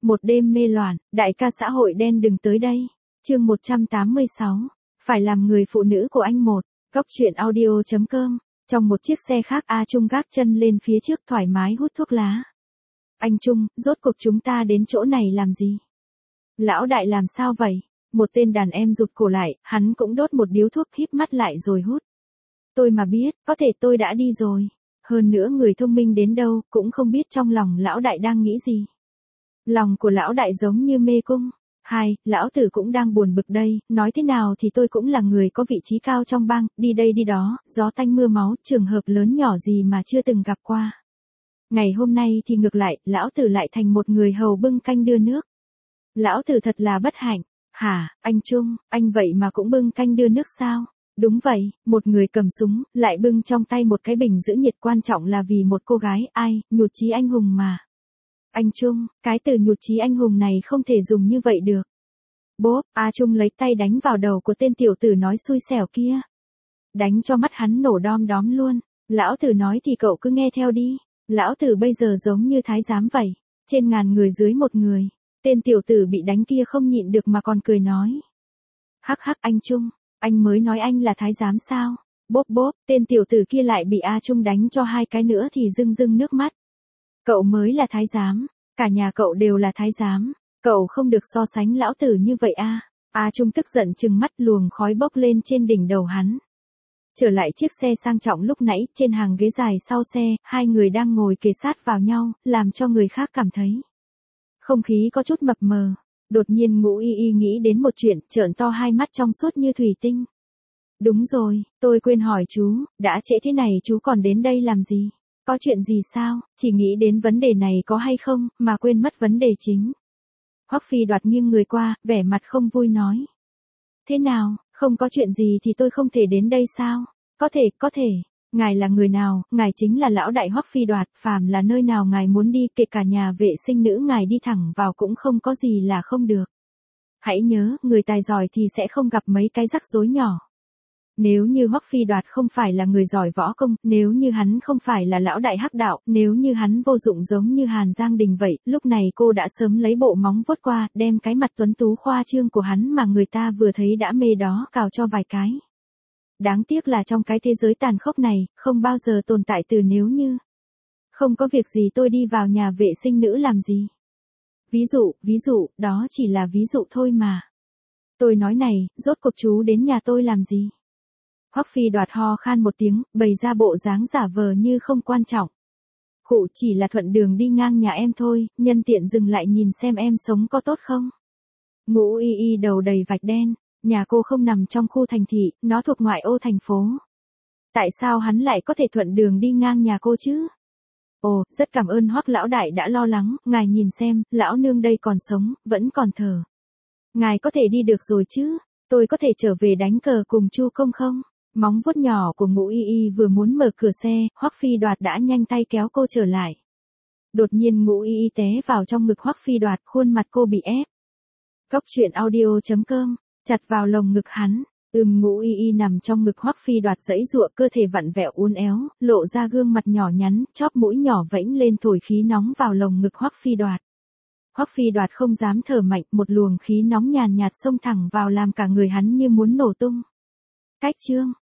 Một đêm mê loạn, đại ca xã hội đen đừng tới đây. Chương 186. Phải làm người phụ nữ của anh một. Góc truyện audio.com. Trong một chiếc xe khác A Trung gác chân lên phía trước thoải mái hút thuốc lá. Anh Trung, rốt cuộc chúng ta đến chỗ này làm gì? Lão đại làm sao vậy? Một tên đàn em rụt cổ lại, hắn cũng đốt một điếu thuốc híp mắt lại rồi hút. Tôi mà biết, có thể tôi đã đi rồi. Hơn nữa người thông minh đến đâu, cũng không biết trong lòng lão đại đang nghĩ gì. Lòng của lão đại giống như mê cung. Lão tử cũng đang buồn bực đây, nói thế nào thì tôi cũng là người có vị trí cao trong bang, đi đây đi đó, gió tanh mưa máu, trường hợp lớn nhỏ gì mà chưa từng gặp qua. Ngày hôm nay thì ngược lại, lão tử lại thành một người hầu bưng canh đưa nước. Lão tử thật là bất hạnh. Hả, anh Trung, anh vậy mà cũng bưng canh đưa nước sao? Đúng vậy, một người cầm súng, lại bưng trong tay một cái bình giữ nhiệt, quan trọng là vì một cô gái, nhụt chí anh hùng mà. Anh Trung, cái từ nhụt chí anh hùng này không thể dùng như vậy được. Bốp, A Trung lấy tay đánh vào đầu của tên tiểu tử nói xui xẻo kia. Đánh cho mắt hắn nổ đom đóm luôn. Lão tử nói thì cậu cứ nghe theo đi. Lão tử bây giờ giống như thái giám vậy. Trên ngàn người dưới một người. Tên tiểu tử bị đánh kia không nhịn được mà còn cười nói. Hắc hắc anh Trung, anh mới nói anh là thái giám sao? Bốp bốp, tên tiểu tử kia lại bị A Trung đánh cho hai cái nữa thì rưng rưng nước mắt. Cậu mới là thái giám, cả nhà cậu đều là thái giám, cậu không được so sánh lão tử như vậy a. A Trung tức giận trừng mắt, luồng khói bốc lên trên đỉnh đầu hắn. Trở lại chiếc xe sang trọng lúc nãy, trên hàng ghế dài sau xe, hai người đang ngồi kề sát vào nhau, làm cho người khác cảm thấy không khí có chút mập mờ. Đột nhiên Ngũ Y Y nghĩ đến một chuyện, trợn to hai mắt trong suốt như thủy tinh. Đúng rồi, tôi quên hỏi chú, đã trễ thế này chú còn đến đây làm gì? Có chuyện gì sao? Chỉ nghĩ đến vấn đề này có hay không, mà quên mất vấn đề chính. Hoắc Phi Đoạt nghiêng người qua, vẻ mặt không vui nói. Thế nào, không có chuyện gì thì tôi không thể đến đây sao? Có thể. Ngài là người nào? Ngài chính là lão đại Hoắc Phi Đoạt, phàm là nơi nào ngài muốn đi, kể cả nhà vệ sinh nữ ngài đi thẳng vào cũng không có gì là không được. Hãy nhớ, người tài giỏi thì sẽ không gặp mấy cái rắc rối nhỏ. Nếu như Hoắc Phi Đoạt không phải là người giỏi võ công, nếu như hắn không phải là lão đại hắc đạo, nếu như hắn vô dụng giống như Hàn Giang Đình vậy, lúc này cô đã sớm lấy bộ móng vuốt qua, đem cái mặt tuấn tú khoa trương của hắn mà người ta vừa thấy đã mê đó cào cho vài cái. Đáng tiếc là trong cái thế giới tàn khốc này, không bao giờ tồn tại từ nếu như. Không có việc gì tôi đi vào nhà vệ sinh nữ làm gì. Ví dụ, đó chỉ là ví dụ thôi mà. Tôi nói này, rốt cuộc chú đến nhà tôi làm gì? Hoắc Phi Đoạt ho khan một tiếng, bày ra bộ dáng giả vờ như không quan trọng. Khụ, chỉ là thuận đường đi ngang nhà em thôi, nhân tiện dừng lại nhìn xem em sống có tốt không. Ngũ Y Y đầu đầy vạch đen, nhà cô không nằm trong khu thành thị, nó thuộc ngoại ô thành phố. Tại sao hắn lại có thể thuận đường đi ngang nhà cô chứ? Ồ, rất cảm ơn Hoắc lão đại đã lo lắng, ngài nhìn xem, lão nương đây còn sống, vẫn còn thở. Ngài có thể đi được rồi chứ? Tôi có thể trở về đánh cờ cùng Chu Công không? Móng vuốt nhỏ của Ngũ Y Y vừa muốn mở cửa xe, Hoắc Phi Đoạt đã nhanh tay kéo cô trở lại. Đột nhiên Ngũ Y Y té vào trong ngực Hoắc Phi Đoạt, khuôn mặt cô bị ép. Góc truyện audio.com, chặt vào lồng ngực hắn. Ngũ Y Y nằm trong ngực Hoắc Phi Đoạt giãy giụa, cơ thể vặn vẹo uốn éo, lộ ra gương mặt nhỏ nhắn, chóp mũi nhỏ vẫy lên thổi khí nóng vào lồng ngực Hoắc Phi Đoạt. Hoắc Phi Đoạt không dám thở mạnh, một luồng khí nóng nhàn nhạt xông thẳng vào làm cả người hắn như muốn nổ tung. Cách chương